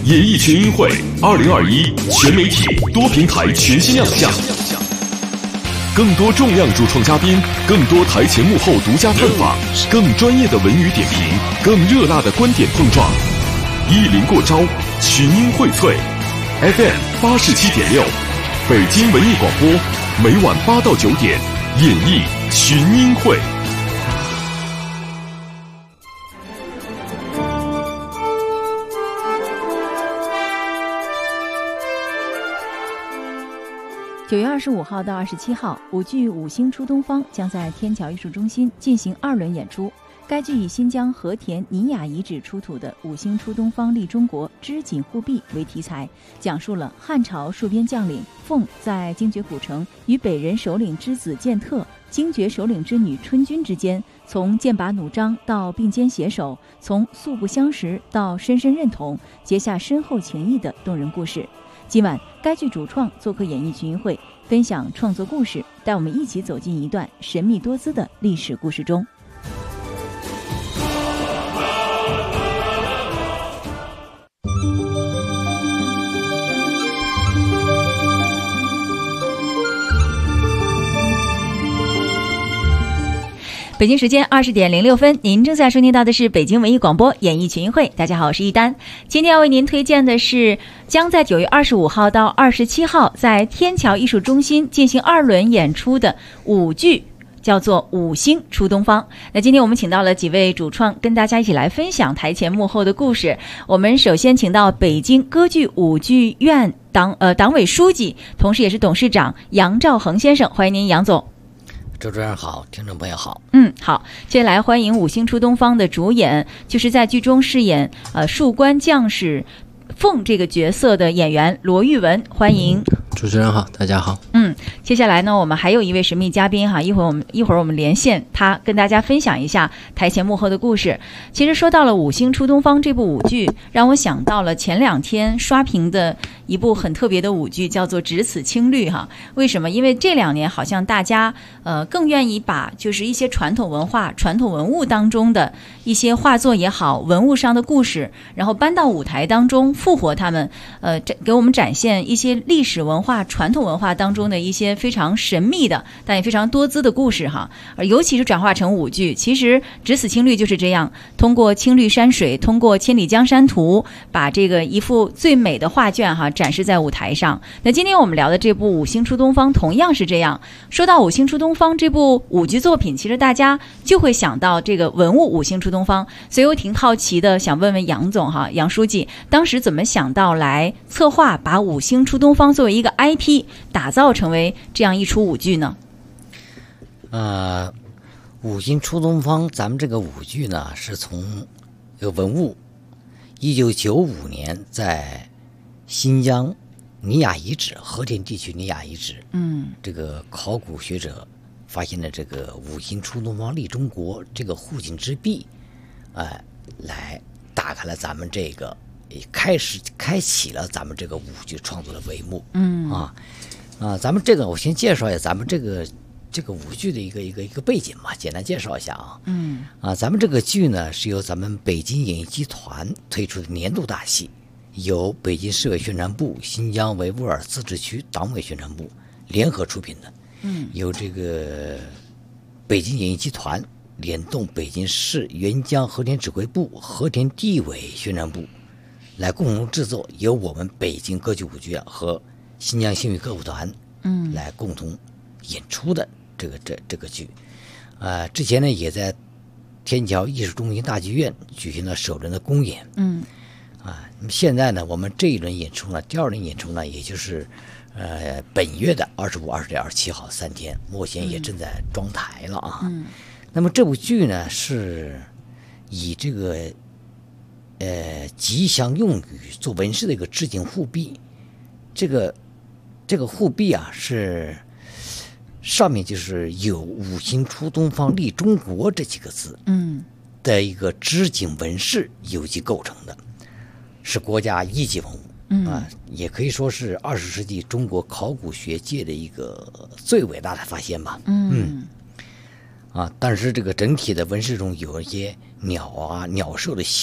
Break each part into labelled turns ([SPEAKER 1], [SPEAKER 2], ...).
[SPEAKER 1] 演艺群英会2021全媒体多平台全新亮相，更多重量主创嘉宾，更多台前幕后独家探访，更专业的文娱点评，更热辣的观点碰撞。一零过招，群英荟萃。FM 87.6，北京文艺广播，每晚8到9点，演艺群英会。
[SPEAKER 2] 9月25号到27号，舞剧《五星出东方》将在天桥艺术中心进行2轮演出。该剧以新疆和田尼雅遗址出土的“五星出东方立中国，织锦护壁”为题材，讲述了汉朝戍边将领凤在精绝古城与北人首领之子建特、精绝首领之女春君之间，从剑拔弩张到并肩携手，从素不相识到深深认同，结下深厚情谊的动人故事。今晚，该剧主创做客演艺群英会，分享创作故事，带我们一起走进一段神秘多姿的历史故事中。北京时间20点06分，您正在收听到的是北京文艺广播演艺群英会。大家好，我是一丹。今天要为您推荐的是将在9月25号到27号在天桥艺术中心进行2轮演出的舞剧，叫做《五星出东方》。那今天我们请到了几位主创，跟大家一起来分享台前幕后的故事。我们首先请到北京歌剧舞剧院党委书记，同时也是董事长杨兆恒先生，欢迎您，杨总。
[SPEAKER 3] 主持人好，听众朋友好。
[SPEAKER 2] 好，接下来欢迎《五星出东方》的主演，就是在剧中饰演戍关将士凤这个角色的演员罗玉文，欢迎。
[SPEAKER 4] 主持人好，大家好。
[SPEAKER 2] 接下来呢，我们还有一位神秘嘉宾哈，一会儿我们连线他，跟大家分享一下台前幕后的故事。其实说到了《五星出东方》这部舞剧，让我想到了前2天刷屏的一部很特别的舞剧，叫做《只此青绿》哈。为什么？因为这2年好像大家更愿意把就是一些传统文化、传统文物当中的一些画作也好，文物上的故事，然后搬到舞台当中复活它们，给我们展现一些历史文化、传统文化当中的一些非常神秘的但也非常多姿的故事哈，而尤其是转化成舞剧。其实只此青绿就是这样，通过青绿山水，通过千里江山图，把这个一幅最美的画卷哈展示在舞台上。那今天我们聊的这部《五星出东方》同样是这样。说到《五星出东方》这部舞剧作品，其实大家就会想到这个文物《五星出东方》，所以我挺好奇的，想问问杨总哈，杨书记当时怎么想到来策划把《五星出东方》作为一个 IP 打造成为这样一出舞剧呢？
[SPEAKER 3] 五星出东方，咱们这个舞剧呢，是从这个文物1995年在新疆尼雅遗址和田地区尼雅遗址，这个考古学者发现了这个五星出东方立中国这个护颈之壁，来打开了咱们这个开启了咱们这个舞剧创作的帷幕。咱们这个我先介绍一下咱们这个舞剧的一个背景吧，简单介绍一下啊。咱们这个剧呢是由咱们北京演艺集团推出的年度大戏，由北京市委宣传部、新疆维吾尔自治区党委宣传部联合出品的。由这个北京演艺集团联动北京市援疆和田指挥部、和田地委宣传部来共同制作，由我们北京歌剧舞剧院和新疆新语歌舞团来共同演出的这个剧。之前呢也在天桥艺术中心大剧院举行了首轮的公演。那么现在呢，我们这一轮演出呢，第2轮演出呢，也就是本月的25、26、27号3天，目前也正在装台了啊。那么这部剧呢，是以这个吉祥用语做纹饰的一个织锦护壁。这个护壁啊，是上面就是有五星出东方立中国这几个字的一个织锦纹饰有机构成的，是国家一级文物。也可以说是20世纪中国考古学界的一个最伟大的发现吧。但是这个整体的纹饰中有一些鸟兽的绣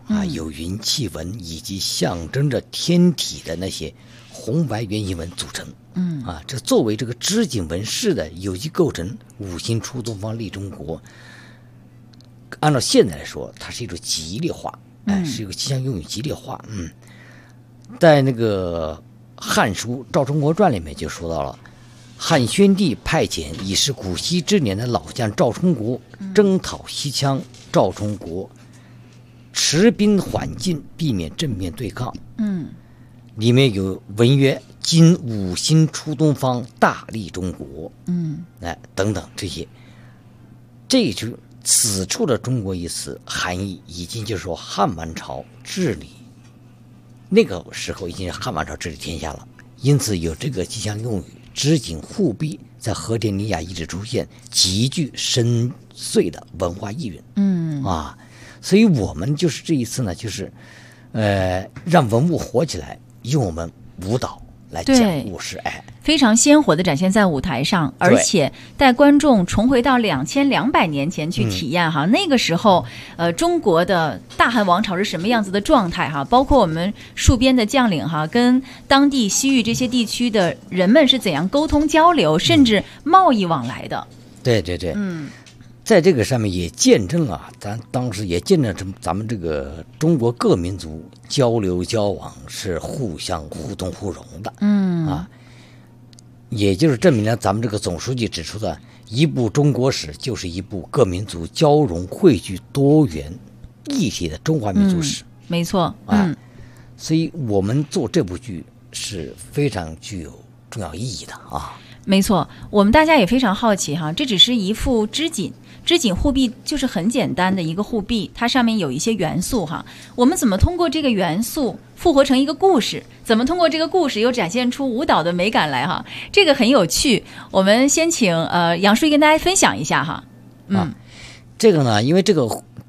[SPEAKER 3] 有云气纹以及象征着天体的那些红白圆形纹组成。这作为这个织锦纹饰的有机构成，五星出东方利中国，按照现在来说，它是一种吉利化，是一个吉祥用语，吉利化。在那个《汉书·赵充国传》里面就说到了，汉宣帝派遣已是古稀之年的老将赵充国征讨西羌，赵充国持兵缓进，避免正面对抗。里面有文曰：“今五星出东方，大利中国。”等等这些，这就此处的中国一词含义已经就是说汉王朝治理，那个时候已经是汉王朝治理天下了，因此有这个吉祥用语织锦护璧在和田尼亚遗址出现，极具深邃的文化意蕴。所以我们就是这一次呢，就是让文物活起来，用我们舞蹈来讲故事，
[SPEAKER 2] 非常鲜活的展现在舞台上，而且带观众重回到2200年前去体验那个时候中国的大汉王朝是什么样子的状态包括我们戍边的将领跟当地西域这些地区的人们是怎样沟通交流，甚至贸易往来的。
[SPEAKER 3] 对，在这个上面也见证咱当时也见证咱们这个中国各民族交流交往是互相互动互融的。也就是证明了咱们这个总书记指出的，一部中国史就是一部各民族交融汇聚多元一体的中华民族史。
[SPEAKER 2] 没错。
[SPEAKER 3] 所以我们做这部剧是非常具有重要意义的
[SPEAKER 2] 没错，我们大家也非常好奇这只是一副织锦护璧，就是很简单的一个护璧，它上面有一些元素我们怎么通过这个元素复活成一个故事，怎么通过这个故事又展现出舞蹈的美感来这个很有趣。我们先请杨书记跟大家分享一下
[SPEAKER 3] 这个呢，因为这个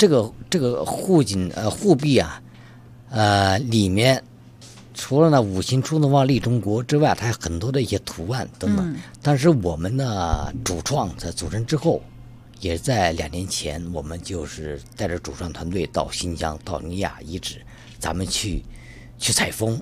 [SPEAKER 3] 护璧里面除了五星出东方利中国之外，它有很多的一些图案等等。但是我们呢，主创在组成之后，也在2年前，我们就是带着主创团队到新疆、到尼亚遗址，咱们去采风。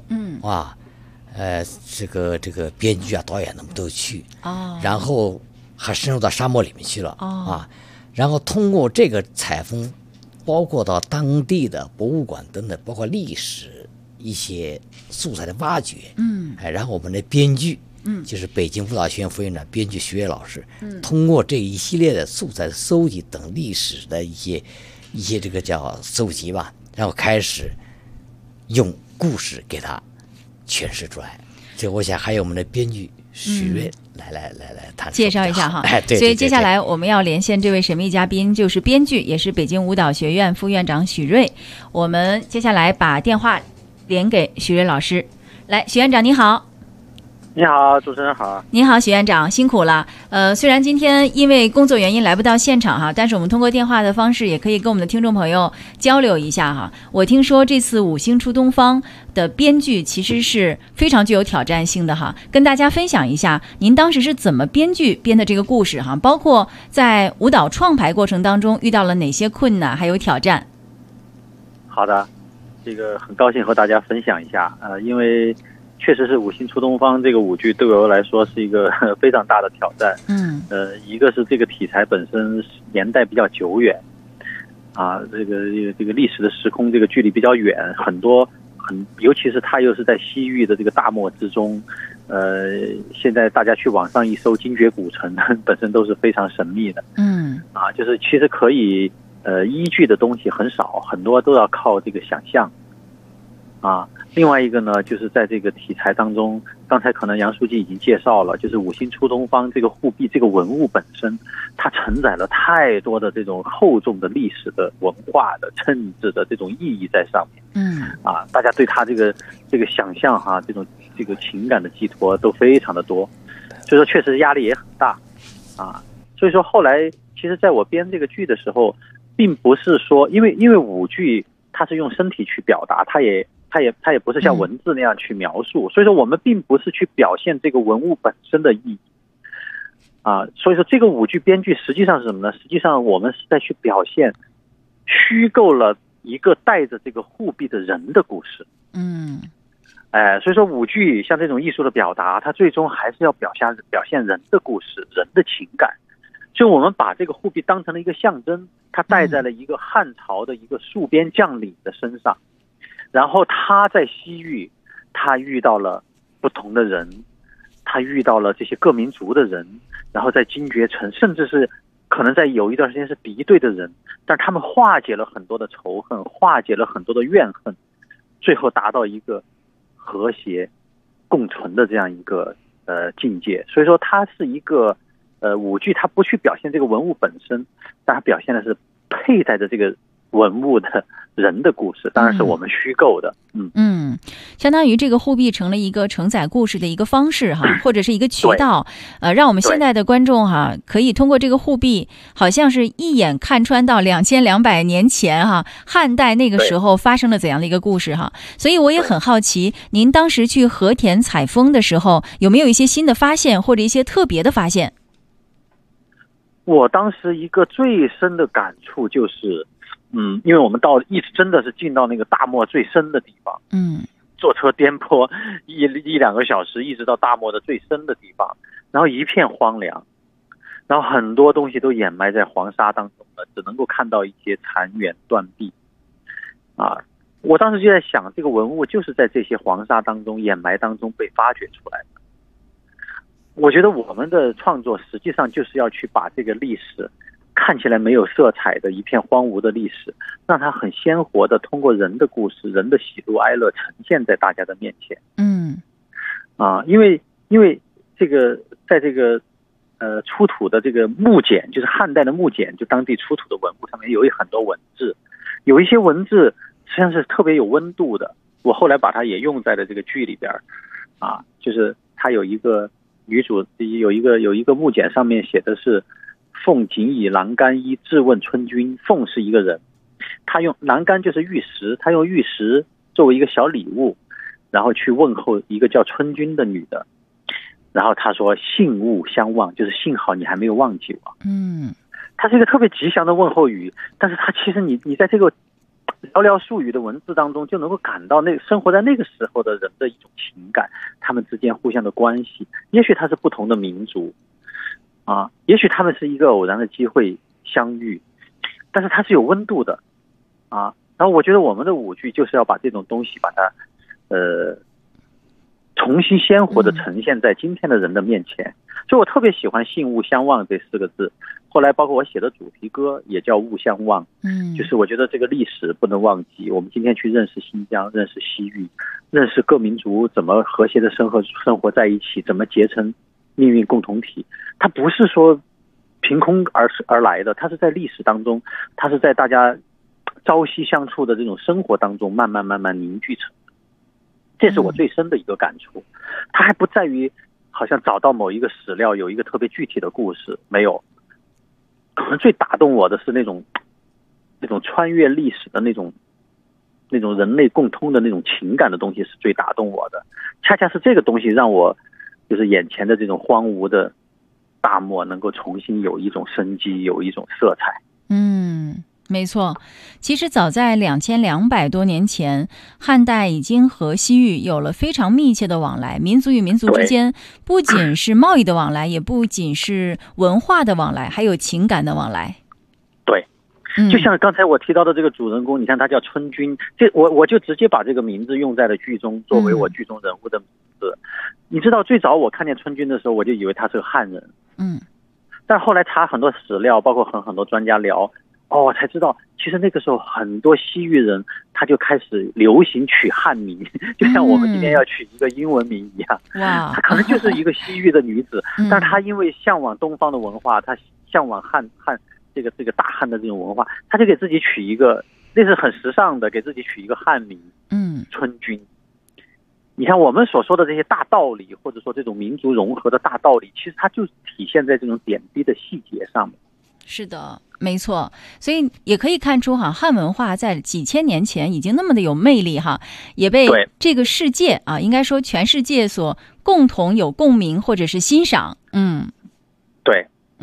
[SPEAKER 3] 这个编剧导演们都去。然后还深入到沙漠里面去了。然后通过这个采风，包括到当地的博物馆等等，包括历史一些素材的挖掘，然后我们的编剧，就是北京舞蹈学院副院长编剧徐悦老师，通过这一系列的素材的搜集等历史的一些这个叫搜集吧，然后开始用故事给它诠释出来。这我想还有我们的编剧许悦来谈
[SPEAKER 2] 介绍一下
[SPEAKER 3] 对。
[SPEAKER 2] 所以接下来我们要连线这位神秘嘉宾，就是编剧，也是北京舞蹈学院副院长许悦。我们接下来把电话连给许悦老师。来，许院长你好。
[SPEAKER 5] 你好，主持人好。
[SPEAKER 2] 你好，许院长，辛苦了。虽然今天因为工作原因来不到现场但是我们通过电话的方式也可以跟我们的听众朋友交流一下我听说这次五星出东方的编剧其实是非常具有挑战性的跟大家分享一下您当时是怎么编的这个故事包括在舞蹈创排过程当中遇到了哪些困难还有挑战。
[SPEAKER 5] 好的，这个很高兴和大家分享一下因为确实是五星出东方这个舞剧对我来说是一个非常大的挑战。一个是这个题材本身年代比较久远这个历史的时空这个距离比较远，尤其是它又是在西域的这个大漠之中。现在大家去网上一搜精绝古城，本身都是非常神秘的。就是其实可以依据的东西很少，很多都要靠这个想象另外一个呢，就是在这个题材当中，刚才可能杨书记已经介绍了，就是五星出东方这个护璧这个文物本身，它承载了太多的这种厚重的历史的文化的政治的这种意义在上面。大家对它这个想象这个情感的寄托都非常的多，所以说确实压力也很大所以说后来其实在我编这个剧的时候，并不是说因为舞剧它是用身体去表达，它也不是像文字那样去描述，所以说我们并不是去表现这个文物本身的意义所以说这个舞剧编剧实际上是什么呢？实际上我们是在去表现虚构了一个带着这个护臂的人的故事。所以说舞剧像这种艺术的表达，它最终还是要表现人的故事，人的情感。所以我们把这个护臂当成了一个象征，它戴在了一个汉朝的一个戍边将领的身上，然后他在西域，他遇到了不同的人，他遇到了这些各民族的人，然后在精绝城，甚至是可能在有一段时间是敌对的人，但他们化解了很多的仇恨，化解了很多的怨恨，最后达到一个和谐共存的这样一个境界。所以说它是一个舞剧，它不去表现这个文物本身，但它表现的是佩戴着这个文物的人的故事，当然是我们虚构的。
[SPEAKER 2] 相当于这个护臂成了一个承载故事的一个方式哈，或者是一个渠道，让我们现在的观众哈，可以通过这个护臂，好像是一眼看穿到2200年前哈，汉代那个时候发生了怎样的一个故事哈。所以我也很好奇，您当时去和田采风的时候，有没有一些新的发现或者一些特别的发现？
[SPEAKER 5] 我当时一个最深的感触就是，因为我们一直真的是进到那个大漠最深的地方，坐车颠簸1-2个小时，一直到大漠的最深的地方，然后一片荒凉，然后很多东西都掩埋在黄沙当中了，只能够看到一些残垣断壁。我当时就在想，这个文物就是在这些黄沙当中掩埋当中被发掘出来的。我觉得我们的创作实际上就是要去把这个历史看起来没有色彩的一片荒芜的历史，让它很鲜活的通过人的故事、人的喜怒哀乐呈现在大家的面前。因为这个在这个出土的这个木简，就是汉代的木简，就当地出土的文物上面有很多文字，有一些文字实际上是特别有温度的。我后来把它也用在了这个剧里边就是它有一个女主有一个木简，上面写的是凤锦以栏杆衣质问春君。凤是一个人，他用栏杆就是玉石，他用玉石作为一个小礼物，然后去问候一个叫春君的女的。然后他说幸勿相忘，就是幸好你还没有忘记我。它是一个特别吉祥的问候语，但是它其实你在这个寥寥数语的文字当中，就能够感到生活在那个时候的人的一种情感，他们之间互相的关系。也许他是不同的民族也许他们是一个偶然的机会相遇，但是它是有温度的然后我觉得我们的舞剧就是要把这种东西把它重新鲜活的呈现在今天的人的面前。所以我特别喜欢幸勿相忘这4个字，后来包括我写的主题歌也叫勿相忘。就是我觉得这个历史不能忘记，我们今天去认识新疆，认识西域，认识各民族怎么和谐的生活在一起，怎么结成命运共同体。它不是说凭空而来的，它是在历史当中，它是在大家朝夕相处的这种生活当中慢慢凝聚成的。这是我最深的一个感触。它还不在于好像找到某一个史料有一个特别具体的故事，没有。可能最打动我的是那种穿越历史的那种人类共通的那种情感的东西是最打动我的。恰恰是这个东西让我就是眼前的这种荒芜的大漠能够重新有一种生机，有一种色彩。
[SPEAKER 2] 没错，其实早在2200多年前，汉代已经和西域有了非常密切的往来，民族与民族之间不仅是贸易的往来，也不仅是文化的往来，还有情感的往来。
[SPEAKER 5] 对，就像刚才我提到的这个主人公，你看他叫春君，我就直接把这个名字用在了剧中，作为我剧中人物的名字。你知道最早我看见春君的时候，我就以为他是个汉人。但后来查很多史料，包括很多专家聊，我才知道其实那个时候很多西域人他就开始流行取汉名，就像我们今天要取一个英文名一样。她可能就是一个西域的女子，但是她因为向往东方的文化，她向往汉这个大汉的这种文化，她就给自己取一个，那是很时尚的，给自己取一个汉名，春君。你看我们所说的这些大道理，或者说这种民族融合的大道理，其实它就体现在这种点滴的细节上面。
[SPEAKER 2] 是的，没错。所以也可以看出汉文化在几千年前已经那么的有魅力也被这个世界应该说全世界所共同有共鸣或者是欣赏。
[SPEAKER 5] 对，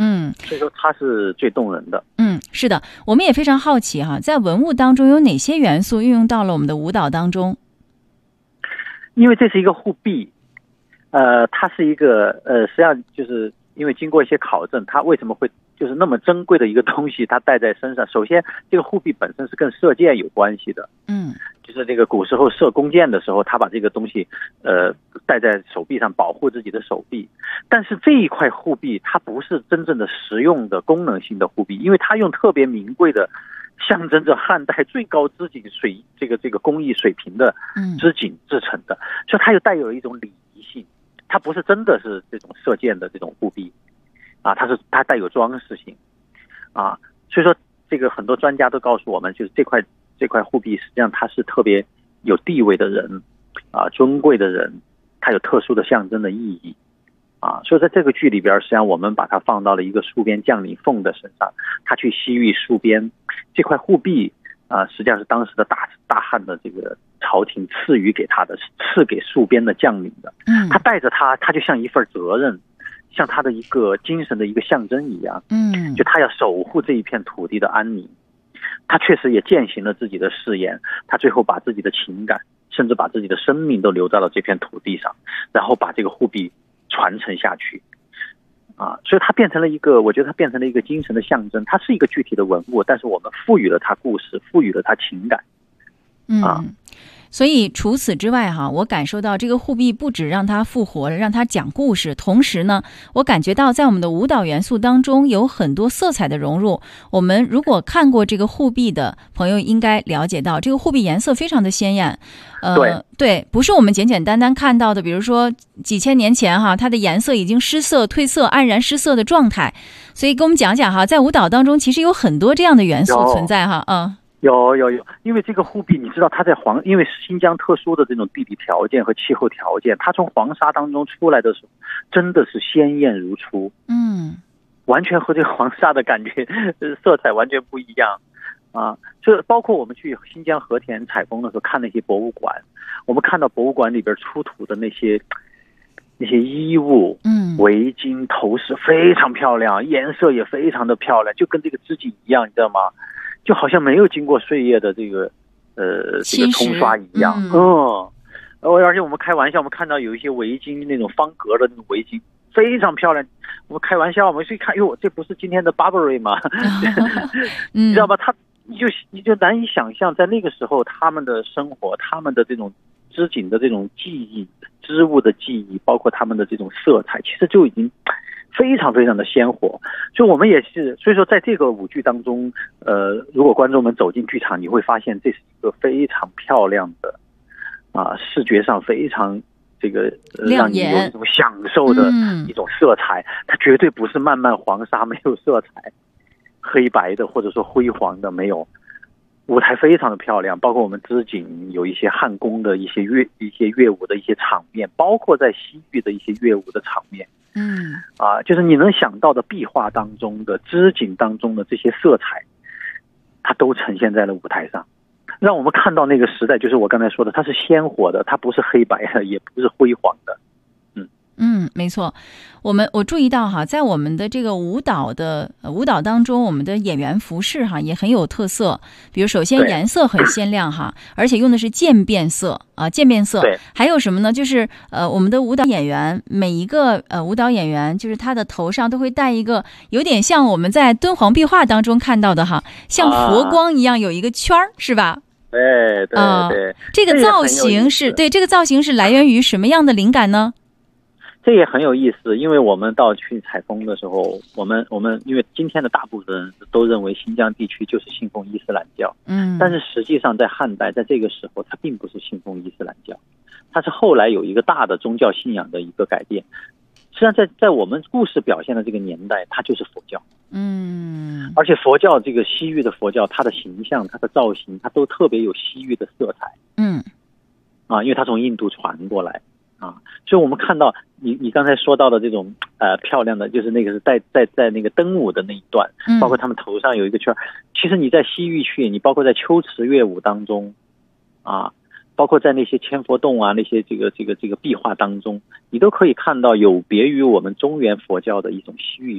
[SPEAKER 5] 所以说它是最动人的。
[SPEAKER 2] 是的，我们也非常好奇哈，在文物当中有哪些元素运用到了我们的舞蹈当中？
[SPEAKER 5] 因为这是一个护臂，它是一个实际上就是因为经过一些考证，它为什么会就是那么珍贵的一个东西，它戴在身上。首先，这个护臂本身是跟射箭有关系的，就是这个古时候射弓箭的时候，他把这个东西戴在手臂上保护自己的手臂。但是这一块护臂它不是真正的实用的功能性的护臂，因为它用特别名贵的象征着汉代最高织锦这个工艺水平的织锦制成的，所以它又带有一种礼仪性，它不是真的是这种射箭的这种护臂啊，它带有装饰性啊，所以说这个很多专家都告诉我们，就是这块护臂实际上它是特别有地位的人啊，尊贵的人，它有特殊的象征的意义啊，所以在这个剧里边，实际上我们把它放到了一个戍边将领凤的身上，他去西域戍边，这块护臂啊，实际上是当时的大汉的这个朝廷赐予给他的，赐给戍边的将领的。他带着他就像一份责任，像他的一个精神的一个象征一样。就他要守护这一片土地的安宁。他确实也践行了自己的誓言，他最后把自己的情感，甚至把自己的生命都留在了这片土地上，然后把这个护臂传承下去啊，所以它变成了一个，我觉得它变成了一个精神的象征。它是一个具体的文物，但是我们赋予了它故事，赋予了它情感啊。
[SPEAKER 2] 所以除此之外哈，我感受到这个护臂不止让它复活了，让它讲故事，同时呢，我感觉到在我们的舞蹈元素当中有很多色彩的融入。我们如果看过这个护臂的朋友应该了解到，这个护臂颜色非常的鲜艳。对，不是我们简简单单看到的，比如说几千年前哈，它的颜色已经失色、褪色、黯然失色的状态。所以跟我们讲讲哈，在舞蹈当中其实有很多这样的元素存在哈。
[SPEAKER 5] 有，因为这个护臂，你知道它在因为新疆特殊的这种地理条件和气候条件，它从黄沙当中出来的时候，真的是鲜艳如初，完全和这个黄沙的感觉色彩完全不一样啊。这包括我们去新疆和田采风的时候看那些博物馆，我们看到博物馆里边出土的那些衣物、围巾、头饰非常漂亮，颜色也非常的漂亮，就跟这个织锦一样，你知道吗？就好像没有经过岁月的这个冲刷一样。而且我们开玩笑，我们看到有一些围巾那种方格的那种围巾非常漂亮，我们开玩笑，我们去看，哟，这不是今天的 Burberry 吗？你知道吧？你就难以想象，在那个时候他们的生活，他们的这种织锦的这种技艺、织物的技艺，包括他们的这种色彩，其实就已经非常非常的鲜活。所以我们也是，所以说在这个舞剧当中，如果观众们走进剧场，你会发现这是一个非常漂亮的视觉上非常这个让你有一种享受的一种色彩。它绝对不是漫漫黄沙没有色彩，黑白的或者说辉煌的，没有。舞台非常的漂亮，包括我们织锦有一些汉宫的一些乐舞的一些场面，包括在西域的一些乐舞的场面。就是你能想到的壁画当中的织锦当中的这些色彩，它都呈现在了舞台上，让我们看到那个时代，就是我刚才说的，它是鲜活的，它不是黑白的，也不是辉煌的。
[SPEAKER 2] 没错，我注意到哈，在我们的这个舞蹈当中，我们的演员服饰哈也很有特色。比如首先颜色很鲜亮哈，而且用的是渐变色。还有什么呢？就是我们的舞蹈演员每一个舞蹈演员，就是他的头上都会戴一个有点像我们在敦煌壁画当中看到的哈，像佛光一样有一个圈儿，是吧？
[SPEAKER 5] 对，
[SPEAKER 2] 这个造型是来源于什么样的灵感呢？
[SPEAKER 5] 这也很有意思，因为我们去采风的时候，我们因为今天的大部分人都认为新疆地区就是信奉伊斯兰教，但是实际上在汉代，在这个时候，它并不是信奉伊斯兰教，它是后来有一个大的宗教信仰的一个改变。实际上在我们故事表现的这个年代，它就是佛教，而且佛教这个西域的佛教，它的形象、它的造型，它都特别有西域的色彩，因为它从印度传过来。所以我们看到你刚才说到的这种漂亮的，就是那个是在那个登舞的那一段，包括他们头上有一个圈。其实你在西域去，你包括在秋池乐舞当中包括在那些千佛洞那些这个壁画当中，你都可以看到有别于我们中原佛教的一种西域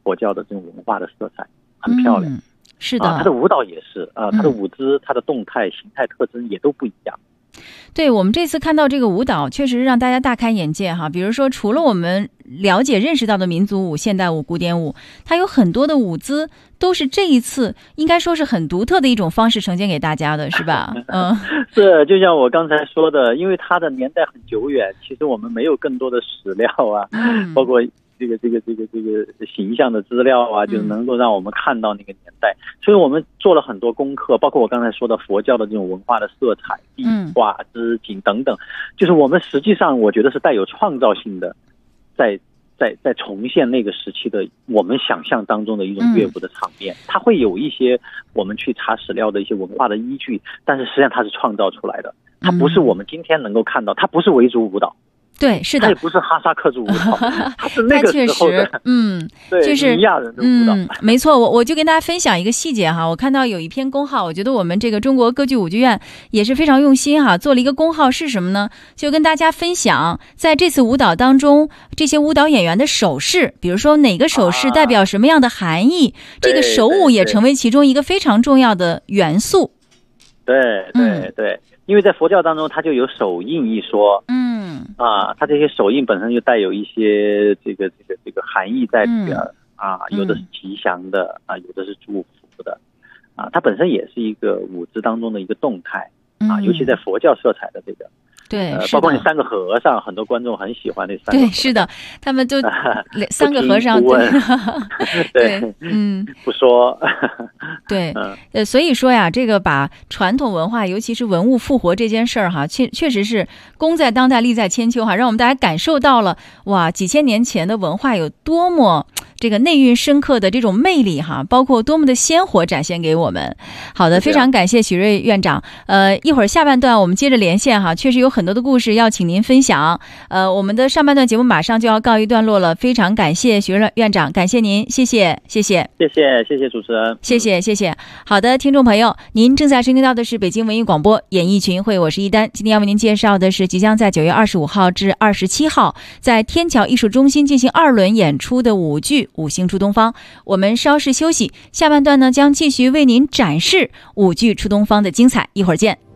[SPEAKER 5] 佛教的这种文化的色彩，很漂亮。
[SPEAKER 2] 是的，
[SPEAKER 5] 它的舞蹈也是它的舞姿、它的动态、形态特征也都不一样。
[SPEAKER 2] 对，我们这次看到这个舞蹈，确实让大家大开眼界哈。比如说，除了我们了解认识到的民族舞、现代舞、古典舞，它有很多的舞姿都是这一次应该说是很独特的一种方式呈现给大家的，是吧？
[SPEAKER 5] 是，就像我刚才说的，因为它的年代很久远，其实我们没有更多的史料啊，包括这个形象的资料啊，就能够让我们看到那个年代，所以我们做了很多功课，包括我刚才说的佛教的这种文化的色彩、壁画、织锦等等，就是我们实际上我觉得是带有创造性的，在重现那个时期的我们想象当中的一种乐舞的场面，它会有一些我们去查史料的一些文化的依据，但是实际上它是创造出来的，它不是我们今天能够看到，它不是维族舞蹈。
[SPEAKER 2] 对，是的，
[SPEAKER 5] 它也不是哈萨克族舞蹈，它是那个时候的，对，
[SPEAKER 2] 就是
[SPEAKER 5] 尼亚人的舞蹈。
[SPEAKER 2] 没错，我就跟大家分享一个细节哈，我看到有一篇公号，我觉得我们这个中国歌剧舞剧院也是非常用心哈，做了一个公号是什么呢？就跟大家分享，在这次舞蹈当中，这些舞蹈演员的手势，比如说哪个手势代表什么样的含义，这个手舞也成为其中一个非常重要的元素。
[SPEAKER 5] 对，因为在佛教当中，它就有手印一说，它这些手印本身就带有一些这个含义在里边有的是吉祥的有的是祝福的它本身也是一个舞姿当中的一个动态尤其在佛教色彩的这个。
[SPEAKER 2] 对，
[SPEAKER 5] 包括那三个和尚，很多观众很喜欢那三个。
[SPEAKER 2] 对，是的，他们就三个和尚，
[SPEAKER 5] 对，不说。
[SPEAKER 2] 对，所以说呀，这个把传统文化，尤其是文物复活这件事儿哈，确实是功在当代，利在千秋哈，让我们大家感受到了哇，几千年前的文化有多么这个内蕴深刻的这种魅力哈，包括多么的鲜活展现给我们。好的，非常感谢许瑞院长。一会儿下半段我们接着连线哈，确实有很多的故事要请您分享。我们的上半段节目马上就要告一段落了，非常感谢许瑞院长，感谢您，谢谢
[SPEAKER 5] 主持人，
[SPEAKER 2] 谢谢。好的，听众朋友，您正在收听到的是北京文艺广播演艺群会，我是一丹。今天要为您介绍的是即将在9月25号至27号在天桥艺术中心进行2轮演出的舞剧《五星出东方》。我们稍事休息，下半段呢将继续为您展示舞剧出东方的精彩，一会儿见。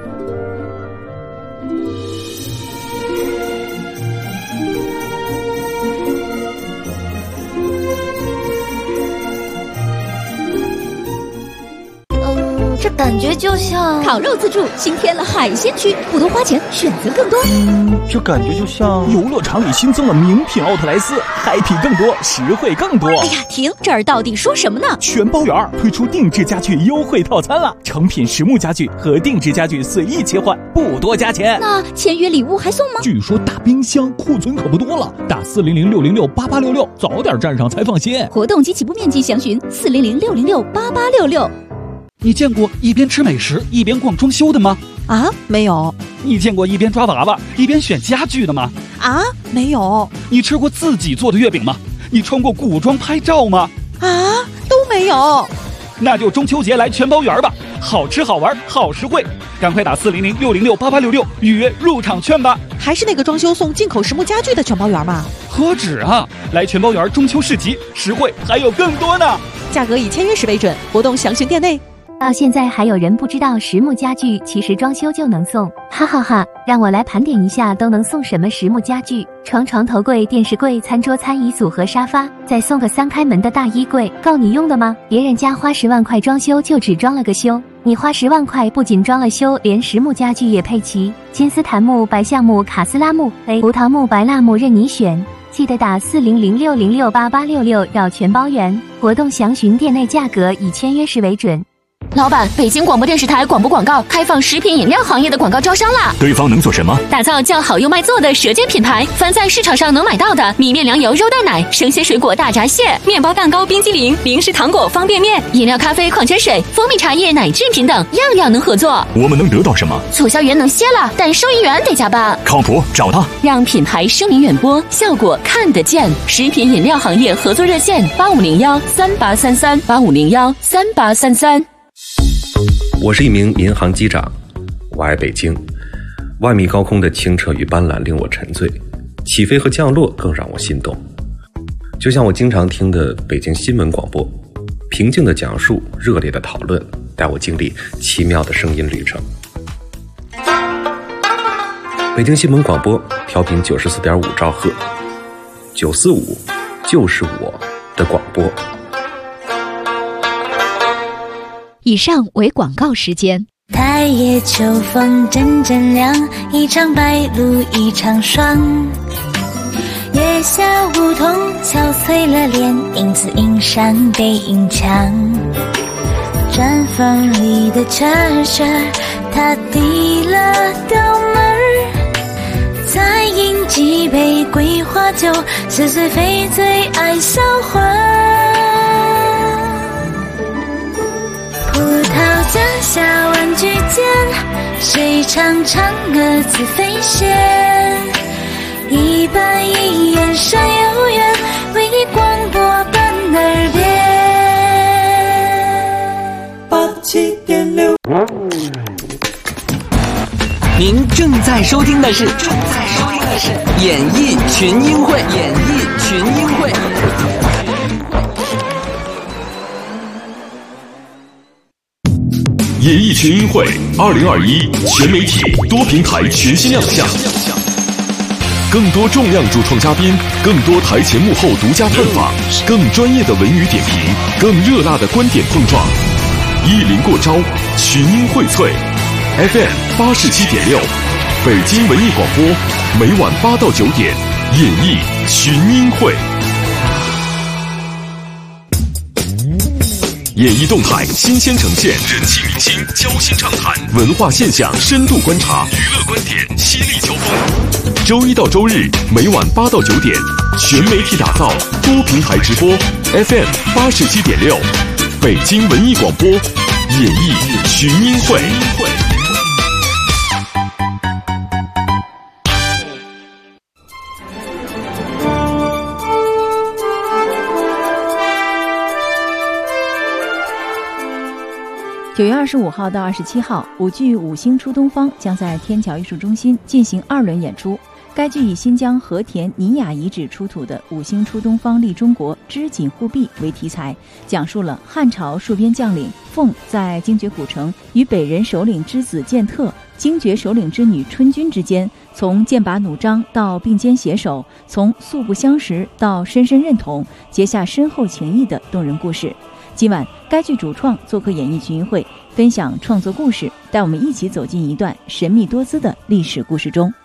[SPEAKER 6] 这感觉就像
[SPEAKER 7] 烤肉自助新添了海鲜区，不多花钱，选择更多。
[SPEAKER 8] 这感觉就像游乐场里新增了名品奥特莱斯，嗨皮更多，实惠更多。
[SPEAKER 7] 哎呀，停！这儿到底说什么呢？
[SPEAKER 8] 全包圆推出定制家具优惠套餐了，成品实木家具和定制家具随意切换，不多加钱。
[SPEAKER 7] 那签约礼物还送吗？
[SPEAKER 8] 据说大冰箱库存可不多了，打400-606-8866，早点站上才放心。
[SPEAKER 7] 活动及起步面积详询400-606-8866。
[SPEAKER 9] 你见过一边吃美食一边逛装修的吗？
[SPEAKER 10] 啊，没有。
[SPEAKER 9] 你见过一边抓娃娃一边选家具的吗？
[SPEAKER 10] 啊，没有。
[SPEAKER 9] 你吃过自己做的月饼吗？你穿过古装拍照吗？
[SPEAKER 10] 啊，都没有。
[SPEAKER 9] 那就中秋节来全包圆吧，好吃好玩好实惠，赶快打400-606-8866预约入场券吧。
[SPEAKER 10] 还是那个装修送进口实木家具的全包圆吗？
[SPEAKER 9] 何止啊，来全包圆中秋市集，实惠还有更多呢。
[SPEAKER 10] 价格以签约时为准，活动详询店内。
[SPEAKER 11] 到现在还有人不知道实木家具其实装修就能送，哈哈哈！让我来盘点一下都能送什么实木家具：床、头柜、电视柜、餐桌、餐椅组合、沙发，再送个3开门的大衣柜，够你用的吗？别人家花10万块装修就只装了个修，你花10万块不仅装了修，连实木家具也配齐，金丝檀木、白橡木、卡斯拉木、葡萄木、白蜡木任你选。记得打400-606-8866绕全包圆，活动详询店内，价格以签约时为准。
[SPEAKER 12] 老板，北京广播电视台广播广告开放食品饮料行业的广告招商啦！
[SPEAKER 1] 对方能做什么？
[SPEAKER 12] 打造叫好又卖座的舌尖品牌，凡在市场上能买到的米面粮油肉蛋奶、生鲜水果大闸蟹、面包蛋糕、冰激凌、零食糖果、方便面、饮料咖啡、矿泉水、蜂蜜茶叶、奶制品等，样样能合作。
[SPEAKER 1] 我们能得到什么？
[SPEAKER 12] 促销员能歇了，但收银员得加班。
[SPEAKER 1] 靠谱，找他，
[SPEAKER 12] 让品牌声名远播，效果看得见。食品饮料行业合作热线8501-3833，8501-3833。
[SPEAKER 13] 我是一名民航机长，我爱北京。万米高空的清澈与斑斓令我沉醉，起飞和降落更让我心动。 就像我经常听的北京新闻广播，平静的讲述，热烈的讨论，带我经历奇妙的声音旅程。北京新闻广播调频94.5兆赫，945就是我的广播。
[SPEAKER 7] 以上为广告时间。
[SPEAKER 6] 太夜秋风阵阵凉，一场白露一场霜。月下梧桐敲碎了脸，影子映上背影墙。毡房里的车车，他递了刀门儿，再饮几杯桂花酒，似醉非醉爱销魂。葡萄架下玩具间，谁唱嫦娥自飞仙？一板一眼山有缘，为你广播伴耳边。87.6。
[SPEAKER 14] 您正在收听的是演艺群英会。
[SPEAKER 1] 演艺群英会2021全媒体多平台全新亮相，更多重量主创嘉宾，更多台前幕后独家探访，更专业的文娱点评，更热辣的观点碰撞，一临过招，群英荟萃。FM 87.6，北京文艺广播，每晚8到9点，演艺群英会。演艺动态新鲜呈现，人气明星交心畅谈，文化现象深度观察，娱乐观点犀利交锋。周一到周日每晚8到9点，全媒体打造，多平台直播。FM 87.6，北京文艺广播，演艺群英会。
[SPEAKER 2] 9月25号到27号，舞剧《五星出东方》将在天桥艺术中心进行2轮演出。该剧以新疆和田尼雅遗址出土的五星出东方立中国织锦护臂为题材，讲述了汉朝戍边将领凤在精绝古城与北人首领之子剑特、精绝首领之女春君之间，从剑拔弩张到并肩携手，从素不相识到深深认同，结下深厚情谊的动人故事。今晚，该剧主创做客演艺群英会，分享创作故事，带我们一起走进一段神秘多姿的历史故事中。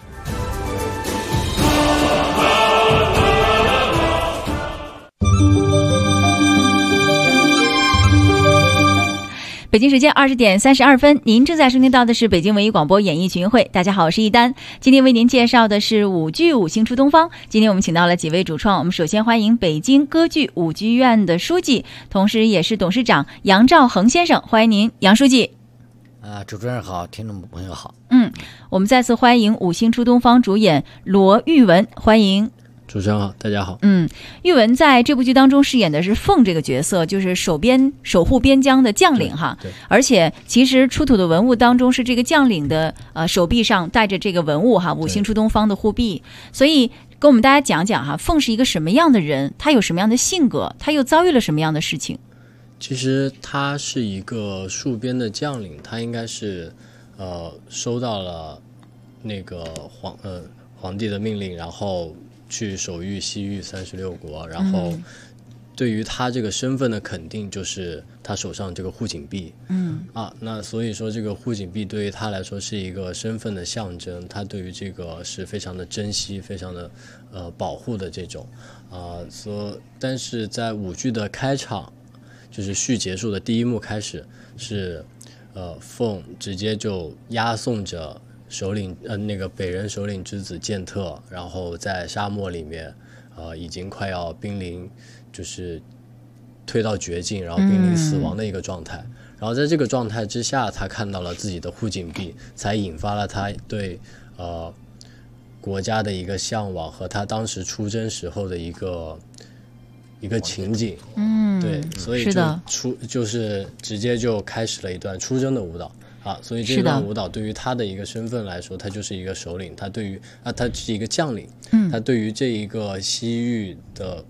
[SPEAKER 2] 北京时间20点32分，您正在收听到的是北京文艺广播演艺群英会。大家好，我是一丹，今天为您介绍的是舞剧《五星出东方》。今天我们请到了几位主创，我们首先欢迎北京歌剧舞剧院的书记，同时也是董事长杨兆恒先生，欢迎您，杨书记。
[SPEAKER 3] 主持人好，听众朋友好。
[SPEAKER 2] 我们再次欢迎《五星出东方》主演罗玉文，欢迎。
[SPEAKER 4] 主持人好，大家好。
[SPEAKER 2] 玉文在这部剧当中饰演的是凤这个角色，就是守护边疆的将领哈。
[SPEAKER 4] 对。
[SPEAKER 2] 而且其实出土的文物当中是这个将领的手臂上带着这个文物哈，五星出东方的护臂。所以跟我们大家讲讲哈，凤是一个什么样的人，他有什么样的性格，他又遭遇了什么样的事情？
[SPEAKER 4] 其实他是一个戍边的将领，他应该是收到了那个皇帝的命令，然后去守御西域36国，然后对于他这个身份的肯定就是他手上这个护颈臂。那所以说这个护颈臂对于他来说是一个身份的象征，他对于这个是非常的珍惜，非常的保护的这种但是在舞剧的开场，就是序结束的第一幕开始，是凤直接就押送着那个北人首领之子剑特，然后在沙漠里面已经快要濒临就是推到绝境，然后濒临死亡的一个状态。然后在这个状态之下，他看到了自己的护颈臂，才引发了他对国家的一个向往和他当时出征时候的一个情景。对，所以就是直接就开始了一段出征的舞蹈。所以这段舞蹈对于他的一个身份来说，他就是一个首领，他对于他是一个将领，他对于这一个西域的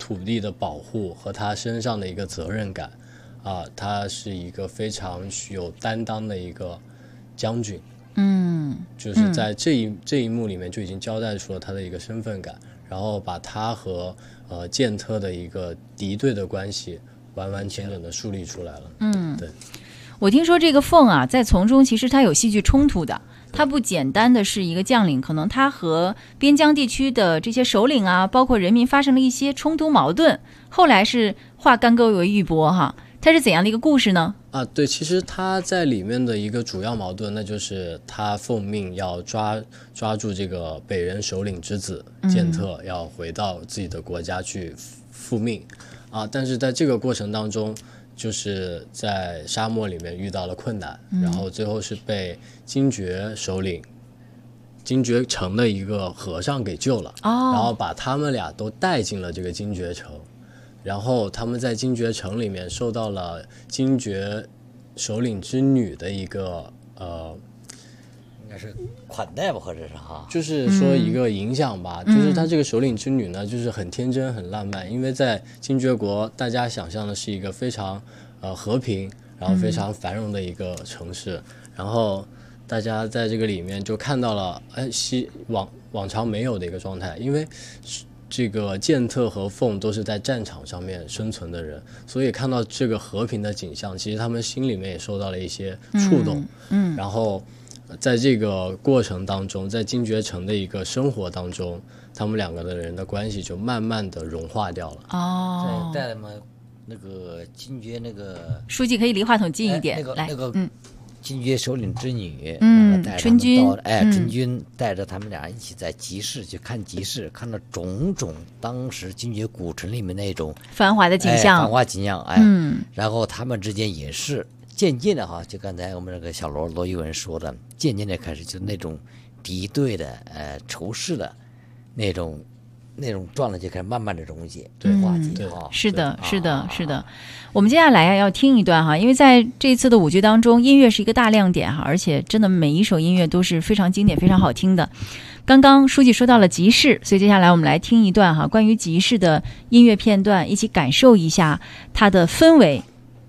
[SPEAKER 4] 土地的保护和他身上的一个责任感啊，他是一个非常有担当的一个将军。就是在这一幕里面就已经交代出了他的一个身份感，然后把他和剑特的一个敌对的关系完完全全的树立出来了。对。
[SPEAKER 2] 我听说这个凤啊，在从中其实他有戏剧冲突的，他不简单的是一个将领，可能他和边疆地区的这些首领啊，包括人民发生了一些冲突矛盾，后来是化干戈为玉帛哈。它是怎样的一个故事呢？
[SPEAKER 4] 对，其实他在里面的一个主要矛盾，那就是他奉命要抓住这个北人首领之子剑特，要回到自己的国家去复命但是在这个过程当中，就是在沙漠里面遇到了困难，然后最后是被金爵首领金爵城的一个和尚给救了，然后把他们俩都带进了这个金爵城。然后他们在金爵城里面受到了金爵首领之女的一个
[SPEAKER 3] 应该是款待吧，或者是
[SPEAKER 4] 就是说一个影响吧。就是他这个首领之女呢，就是很天真很浪漫，因为在金爵国大家想象的是一个非常和平然后非常繁荣的一个城市，然后大家在这个里面就看到了往常没有的一个状态，因为这个剑特和凤都是在战场上面生存的人，所以看到这个和平的景象，其实他们心里面也受到了一些触动。然后在这个过程当中，在金爵城的一个生活当中，他们两个的人的关系就慢慢的融化掉了。
[SPEAKER 3] 带了吗？那个金爵那个
[SPEAKER 2] 书记可以离话筒近一点，来。
[SPEAKER 3] 金爵首领之女，
[SPEAKER 2] 春君，
[SPEAKER 3] 春君带着他们俩一起在集市去看集市，看到种种当时金爵古城里面那种
[SPEAKER 2] 繁华的景象，
[SPEAKER 3] 然后他们之间也是渐渐的就刚才我们那个小罗玉文说的，渐渐的开始就那种敌对的仇视的那种状态就开始慢慢的溶解化解。
[SPEAKER 2] 是的。我们接下来要听一段因为在这次的舞剧当中，音乐是一个大亮点而且真的每一首音乐都是非常经典非常好听的。刚刚书记说到了集市，所以接下来我们来听一段关于集市的音乐片段，一起感受一下它的氛围。